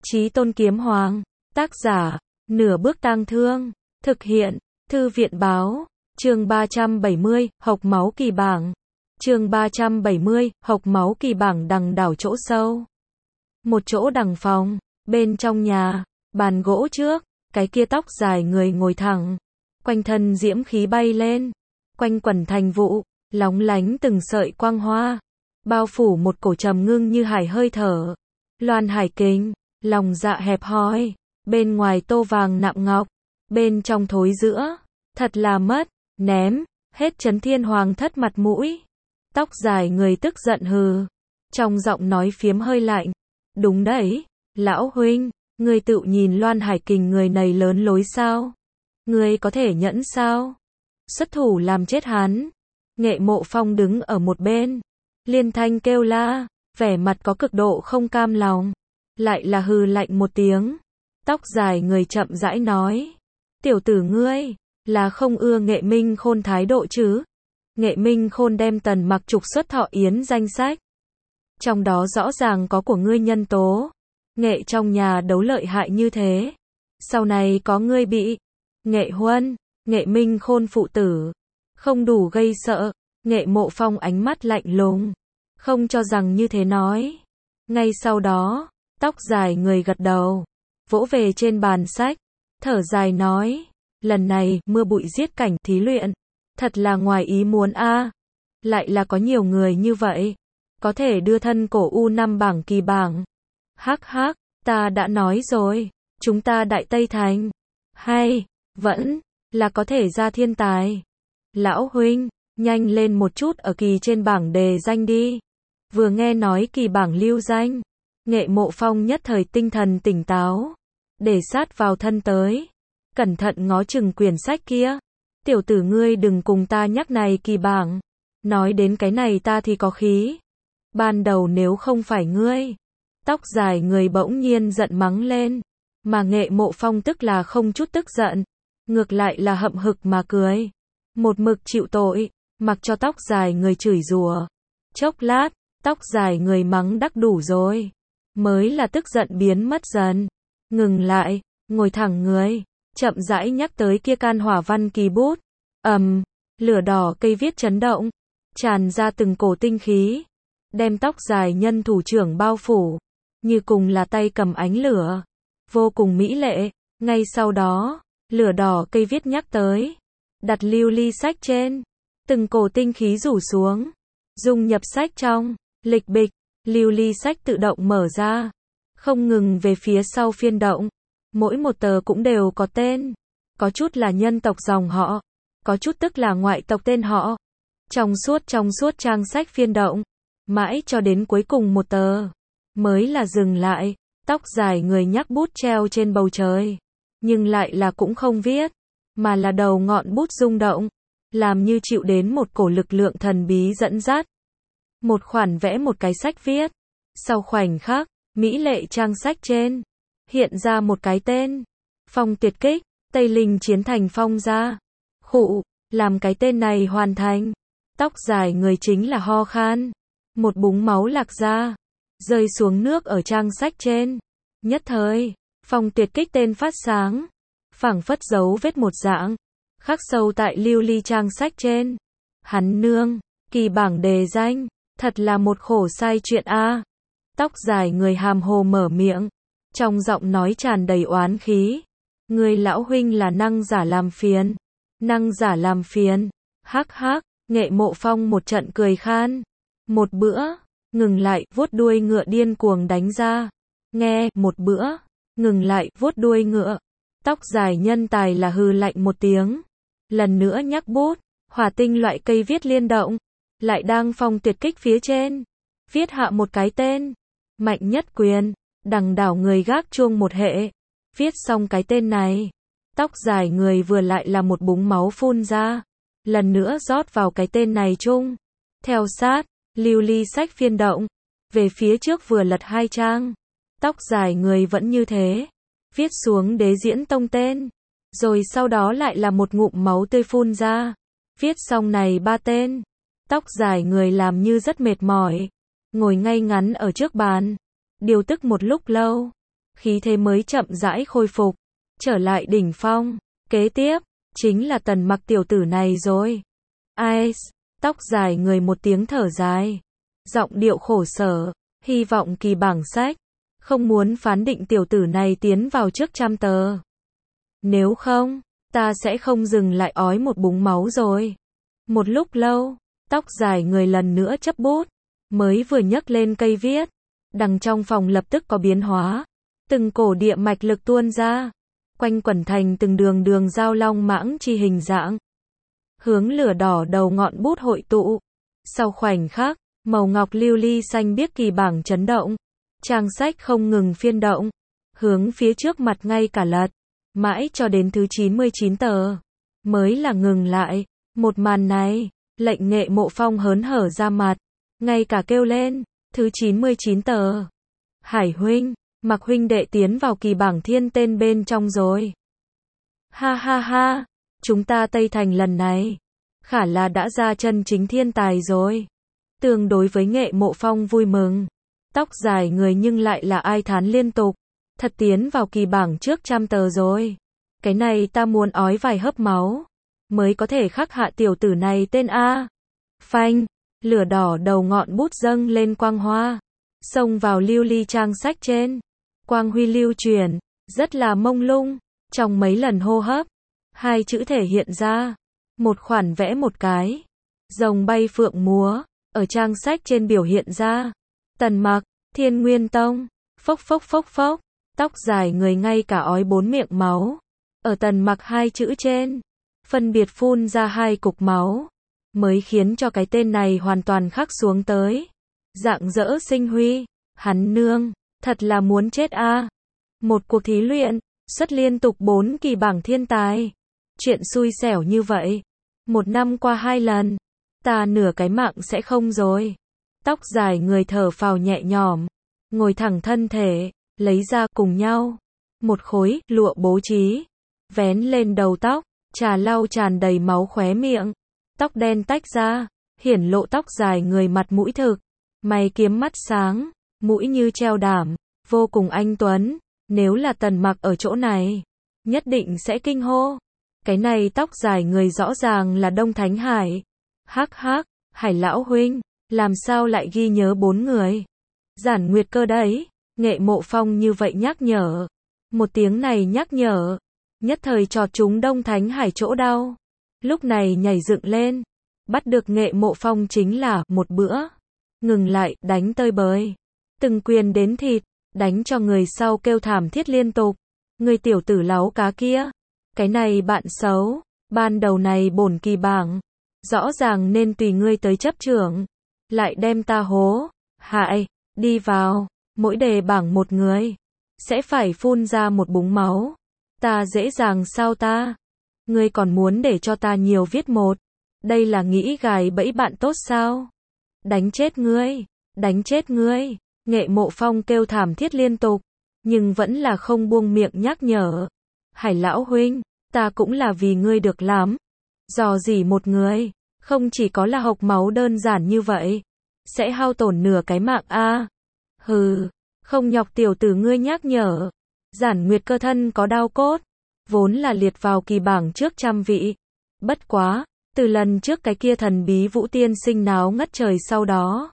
Chí Tôn Kiếm Hoàng, tác giả, Nửa Bước Tang Thương, thực hiện, Thư viện Báo, chương 370, Hộc Máu Kỳ Bảng. Chương 370, Hộc Máu Kỳ Bảng đằng đảo chỗ sâu. Một chỗ đằng phòng, bên trong nhà, bàn gỗ trước, cái kia tóc dài người ngồi thẳng, quanh thân diễm khí bay lên, quanh quẩn thành vụ, lóng lánh từng sợi quang hoa, bao phủ một cổ trầm ngưng như hải hơi thở. Loan Hải Kình, lòng dạ hẹp hòi, bên ngoài tô vàng nạm ngọc, bên trong thối giữa, thật là mất, ném, hết Chấn Thiên Hoàng thất mặt mũi. Tóc dài người tức giận hừ, trong giọng nói phiếm hơi lạnh. Đúng đấy, lão huynh, ngươi tự nhìn Loan Hải Kình người này lớn lối sao? Ngươi có thể nhẫn sao? Xuất thủ làm chết hắn. Nghệ Mộ Phong đứng ở một bên, liên thanh kêu la, vẻ mặt có cực độ không cam lòng, lại là hừ lạnh một tiếng. Tóc dài người chậm rãi nói, tiểu tử ngươi, là không ưa Nghệ Minh Khôn thái độ chứ? Nghệ Minh Khôn đem Tần Mặc trục xuất Thọ Yến danh sách, trong đó rõ ràng có của ngươi nhân tố. Nghệ trong nhà đấu lợi hại như thế, sau này có ngươi bị Nghệ Huân, Nghệ Minh Khôn phụ tử, không đủ gây sợ. Nghệ Mộ Phong ánh mắt lạnh lùng, không cho rằng như thế nói. Ngay sau đó, tóc dài người gật đầu, vỗ về trên bàn sách, thở dài nói, lần này mưa bụi giết cảnh thí luyện, thật là ngoài ý muốn a. Lại là có nhiều người như vậy, có thể đưa thân cổ U5 bảng kỳ bảng. Hắc hắc, ta đã nói rồi, chúng ta Đại Tây Thành, hay, vẫn, là có thể ra thiên tài. Lão huynh, nhanh lên một chút ở kỳ trên bảng đề danh đi. Vừa nghe nói kỳ bảng lưu danh, Nghệ Mộ Phong nhất thời tinh thần tỉnh táo, để sát vào thân tới, cẩn thận ngó chừng quyển sách kia. Tiểu tử ngươi đừng cùng ta nhắc này kỳ bảng, nói đến cái này ta thì có khí. Ban đầu nếu không phải ngươi, tóc dài người bỗng nhiên giận mắng lên, mà Nghệ Mộ Phong tức là không chút tức giận, ngược lại là hậm hực mà cười, một mực chịu tội, mặc cho tóc dài người chửi rủa. Chốc lát, tóc dài người mắng đắc đủ rồi, mới là tức giận biến mất dần, ngừng lại, ngồi thẳng người, chậm rãi nhắc tới kia can hỏa văn kỳ bút. Lửa đỏ cây viết chấn động, tràn ra từng cổ tinh khí, đem tóc dài nhân thủ trưởng bao phủ, như cùng là tay cầm ánh lửa, vô cùng mỹ lệ. Ngay sau đó, lửa đỏ cây viết nhắc tới, đặt lưu ly sách trên, từng cổ tinh khí rủ xuống, dung nhập sách trong, lịch bịch, lưu ly sách tự động mở ra, không ngừng về phía sau phiên động, mỗi một tờ cũng đều có tên, có chút là nhân tộc dòng họ, có chút tức là ngoại tộc tên họ. Trong suốt trang sách phiên động, mãi cho đến cuối cùng một tờ, mới là dừng lại. Tóc dài người nhắc bút treo trên bầu trời, nhưng lại là cũng không viết, mà là đầu ngọn bút rung động, làm như chịu đến một cổ lực lượng thần bí dẫn dắt. Một khoản vẽ một cái sách viết, sau khoảnh khắc, mỹ lệ trang sách trên, hiện ra một cái tên, Phong Tuyệt Kích, Tây Linh Chiến Thành Phong ra. Khụ, làm cái tên này hoàn thành, tóc dài người chính là ho khan, một búng máu lạc ra, rơi xuống nước ở trang sách trên. Nhất thời, Phong Tuyệt Kích tên phát sáng, phảng phất dấu vết một dạng, khắc sâu tại lưu ly trang sách trên. Hắn nương, kỳ bảng đề danh, thật là một khổ sai chuyện a. Tóc dài người hàm hồ mở miệng, trong giọng nói tràn đầy oán khí. Người lão huynh là năng giả làm phiền. Năng giả làm phiền. Hắc hắc, Nghệ Mộ Phong một trận cười khan. Một bữa, ngừng lại, vuốt đuôi ngựa điên cuồng đánh ra. Nghe, một bữa, ngừng lại, vuốt đuôi ngựa. Tóc dài nhân tài là hừ lạnh một tiếng. Lần nữa nhắc bút, hỏa tinh loại cây viết liên động, lại đang Phong Tuyệt Kích phía trên, viết hạ một cái tên, Mạnh Nhất Quyền, đằng đảo người gác chuông một hệ. Viết xong cái tên này, tóc dài người vừa lại là một búng máu phun ra, lần nữa rót vào cái tên này chung. Theo sát, lưu ly sách phiên động, về phía trước vừa lật 2 trang, tóc dài người vẫn như thế, viết xuống Đế Diễn Tông tên, rồi sau đó lại là một ngụm máu tươi phun ra, viết xong này 3 tên, tóc dài người làm như rất mệt mỏi, ngồi ngay ngắn ở trước bàn, điều tức một lúc lâu, khí thế mới chậm rãi khôi phục, trở lại đỉnh phong. Kế tiếp, chính là Tần Mặc tiểu tử này rồi. Ai, tóc dài người một tiếng thở dài, giọng điệu khổ sở, hy vọng kỳ bảng sách, không muốn phán định tiểu tử này tiến vào trước 100 tờ. Nếu không, ta sẽ không dừng lại ói một búng máu rồi. Một lúc lâu, tóc dài người lần nữa chấp bút, mới vừa nhấc lên cây viết, đằng trong phòng lập tức có biến hóa, từng cổ địa mạch lực tuôn ra, quanh quẩn thành từng đường đường giao long mãng chi hình dạng, hướng lửa đỏ đầu ngọn bút hội tụ. Sau khoảnh khắc, màu ngọc lưu ly xanh biếc kỳ bảng chấn động, trang sách không ngừng phiên động, hướng phía trước mặt ngay cả lật, mãi cho đến thứ 99 tờ, mới là ngừng lại. Một màn này, lệnh Nghệ Mộ Phong hớn hở ra mặt, ngay cả kêu lên, thứ 99 tờ. Hải huynh, Mặc huynh đệ tiến vào kỳ bảng thiên tên bên trong rồi. Ha ha ha, chúng ta Tây Thành lần này, khả là đã ra chân chính thiên tài rồi. Tương đối với Nghệ Mộ Phong vui mừng, tóc dài người nhưng lại là ai thán liên tục, thật tiến vào kỳ bảng trước 100 tờ rồi. Cái này ta muốn ói vài hớp máu, mới có thể khắc hạ tiểu tử này tên A. Phanh, lửa đỏ đầu ngọn bút dâng lên quang hoa, xông vào lưu ly trang sách trên. Quang huy lưu truyền, rất là mông lung, trong mấy lần hô hấp, hai chữ thể hiện ra, một khoản vẽ một cái, rồng bay phượng múa, ở trang sách trên biểu hiện ra. Tần Mặc, Thiên Nguyên Tông, phốc phốc phốc phốc, tóc dài người ngay cả ói 4 miệng máu, ở Tần Mặc hai chữ trên, phân biệt phun ra 2 cục máu, mới khiến cho cái tên này hoàn toàn khắc xuống tới. Rạng rỡ sinh huy, hắn nương, thật là muốn chết a. Một cuộc thí luyện, xuất liên tục 4 kỳ bảng thiên tài. Chuyện xui xẻo như vậy, 1 năm qua 2 lần, ta nửa cái mạng sẽ không rồi. Tóc dài người thở phào nhẹ nhõm, ngồi thẳng thân thể, lấy ra cùng nhau một khối lụa bố trí, vén lên đầu tóc, trà lau tràn đầy máu khóe miệng, tóc đen tách ra, hiển lộ tóc dài người mặt mũi thực, mày kiếm mắt sáng, mũi như treo đảm, vô cùng anh tuấn. Nếu là Tần Mặc ở chỗ này, nhất định sẽ kinh hô. Cái này tóc dài người rõ ràng là Đông Thánh Hải. Hắc hắc, Hải lão huynh, làm sao lại ghi nhớ 4 người? Giản Nguyệt Cơ đấy. Nghệ Mộ Phong như vậy nhắc nhở. Một tiếng này nhắc nhở, nhất thời chọt trúng Đông Thánh Hải chỗ đau. Lúc này nhảy dựng lên, bắt được Nghệ Mộ Phong chính là một bữa. Ngừng lại, đánh tơi bời. Từng quyền đến thịt, đánh cho người sau kêu thảm thiết liên tục. Người tiểu tử láu cá kia, cái này bạn xấu, ban đầu này bổn kỳ bảng, rõ ràng nên tùy ngươi tới chấp trưởng, lại đem ta hố, hại, đi vào, mỗi đề bảng một người, sẽ phải phun ra một búng máu. Ta dễ dàng sao ta? Ngươi còn muốn để cho ta nhiều viết một, đây là nghĩ gài bẫy bạn tốt sao? Đánh chết ngươi, đánh chết ngươi. Nghệ Mộ Phong kêu thảm thiết liên tục, nhưng vẫn là không buông miệng nhắc nhở. Hải lão huynh, ta cũng là vì ngươi được lắm. Dò dỉ một người, không chỉ có là hộc máu đơn giản như vậy, sẽ hao tổn nửa cái mạng a. Hừ, không nhọc tiểu tử ngươi nhắc nhở. Giản Nguyệt Cơ thân có đau cốt, vốn là liệt vào kỳ bảng trước 100 vị. Bất quá, từ lần trước cái kia thần bí Vũ Tiên Sinh náo ngất trời sau đó,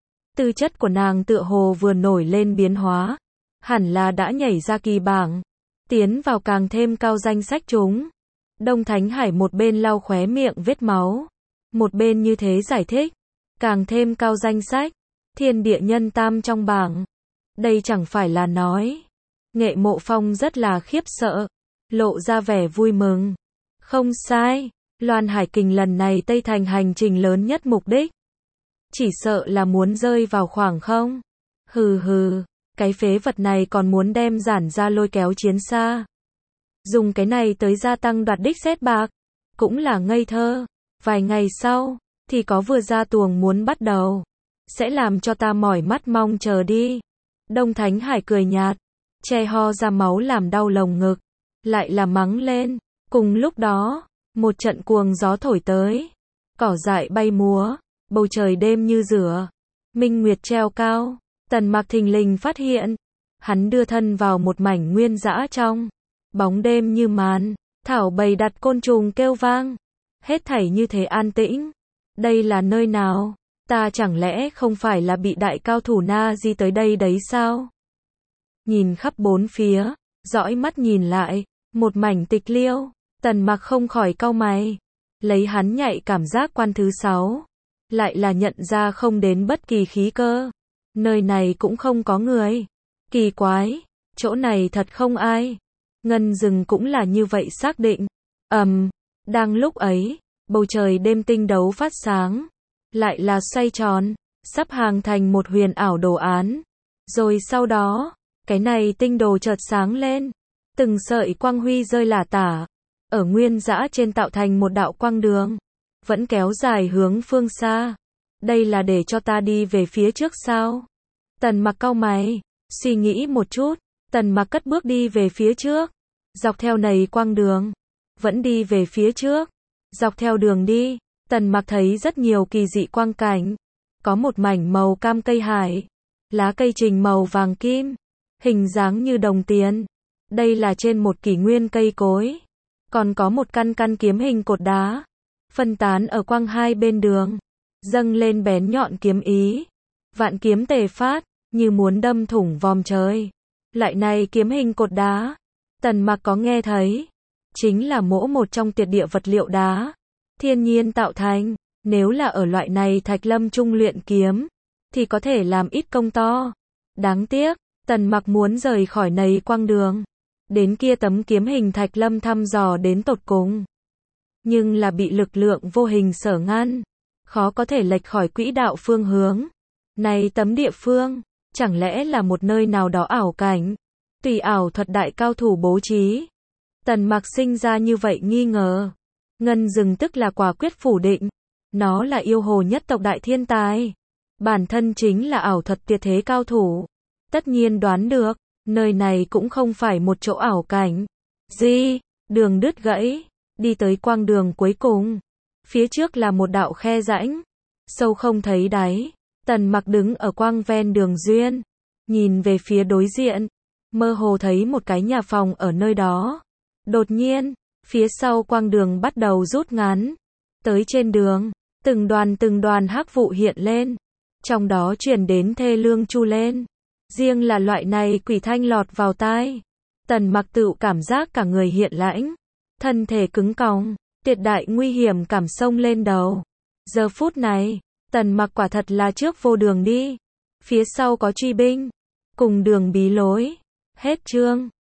tư chất của nàng tựa hồ vừa nổi lên biến hóa, hẳn là đã nhảy ra kỳ bảng, tiến vào càng thêm cao danh sách chúng. Đông Thánh Hải một bên lau khóe miệng vết máu, một bên như thế giải thích, càng thêm cao danh sách, thiên địa nhân tam trong bảng. Đây chẳng phải là nói. Nghệ Mộ Phong rất là khiếp sợ, lộ ra vẻ vui mừng. Không sai, Loan Hải Kình lần này Tây Thành hành trình lớn nhất mục đích, chỉ sợ là muốn rơi vào khoảng không. Hừ hừ, cái phế vật này còn muốn đem giản ra lôi kéo chiến xa. Dùng cái này tới gia tăng đoạt đích xét bạc, cũng là ngây thơ. Vài ngày sau, thì có vừa ra tuồng muốn bắt đầu. Sẽ làm cho ta mỏi mắt mong chờ đi. Đông Thánh Hải cười nhạt, che ho ra máu làm đau lồng ngực, lại là mắng lên. Cùng lúc đó, một trận cuồng gió thổi tới, cỏ dại bay múa, bầu trời đêm như rửa, minh nguyệt treo cao. Tần Mặc thình lình phát hiện, hắn đưa thân vào một mảnh nguyên dã trong. Bóng đêm như màn, thảo bầy đặt côn trùng kêu vang. Hết thảy như thế an tĩnh. Đây là nơi nào? Ta chẳng lẽ không phải là bị đại cao thủ Na Di tới đây đấy sao? Nhìn khắp bốn phía, dõi mắt nhìn lại, một mảnh tịch liêu, Tần Mặc không khỏi cau mày. Lấy hắn nhạy cảm giác quan thứ 6, lại là nhận ra không đến bất kỳ khí cơ. Nơi này cũng không có người. Kỳ quái, chỗ này thật không ai. Ngân rừng cũng là như vậy xác định. Đang lúc ấy, bầu trời đêm tinh đấu phát sáng, lại là xoay tròn, sắp hàng thành một huyền ảo đồ án. Rồi sau đó, cái này tinh đồ chợt sáng lên, từng sợi quang huy rơi lả tả, ở nguyên dã trên tạo thành một đạo quang đường, vẫn kéo dài hướng phương xa. Đây là để cho ta đi về phía trước sao? Tần Mặc cau mày, suy nghĩ một chút, Tần Mặc cất bước đi về phía trước, dọc theo này quang đường, vẫn đi về phía trước. Dọc theo đường đi, Tần Mặc thấy rất nhiều kỳ dị quang cảnh. Có một mảnh màu cam cây hải, lá cây trình màu vàng kim, hình dáng như đồng tiền. Đây là trên một kỷ nguyên cây cối. Còn có một căn căn kiếm hình cột đá, phân tán ở quang hai bên đường, dâng lên bén nhọn kiếm ý. Vạn kiếm tề phát, như muốn đâm thủng vòm trời. Loại này kiếm hình cột đá, Tần Mặc có nghe thấy, chính là mỗ một trong tuyệt địa vật liệu đá, thiên nhiên tạo thành. Nếu là ở loại này Thạch Lâm trung luyện kiếm, thì có thể làm ít công to. Đáng tiếc, Tần Mặc muốn rời khỏi này quang đường, đến kia tấm kiếm hình Thạch Lâm thăm dò đến tột cùng. Nhưng là bị lực lượng vô hình sở ngăn, khó có thể lệch khỏi quỹ đạo phương hướng. Này tấm địa phương, chẳng lẽ là một nơi nào đó ảo cảnh, tùy ảo thuật đại cao thủ bố trí? Tần Mặc sinh ra như vậy nghi ngờ. Ngân rừng tức là quả quyết phủ định. Nó là yêu hồ nhất tộc đại thiên tài. Bản thân chính là ảo thuật tuyệt thế cao thủ. Tất nhiên đoán được, nơi này cũng không phải một chỗ ảo cảnh. Đường đứt gãy, đi tới quang đường cuối cùng. Phía trước là một đạo khe rãnh, sâu không thấy đáy. Tần Mặc đứng ở quang ven đường duyên, nhìn về phía đối diện, mơ hồ thấy một cái nhà phòng ở nơi đó. Đột nhiên, phía sau quang đường bắt đầu rút ngắn. Tới trên đường, từng đoàn hắc vụ hiện lên, trong đó truyền đến thê lương chu lên. Riêng là loại này quỷ thanh lọt vào tai, Tần Mặc tự cảm giác cả người hiện lãnh, thân thể cứng còng, tuyệt đại nguy hiểm cảm xông lên đầu. Giờ phút này, Tần Mặc quả thật là trước vô đường đi, phía sau có truy binh, cùng đường bí lối. Hết chương.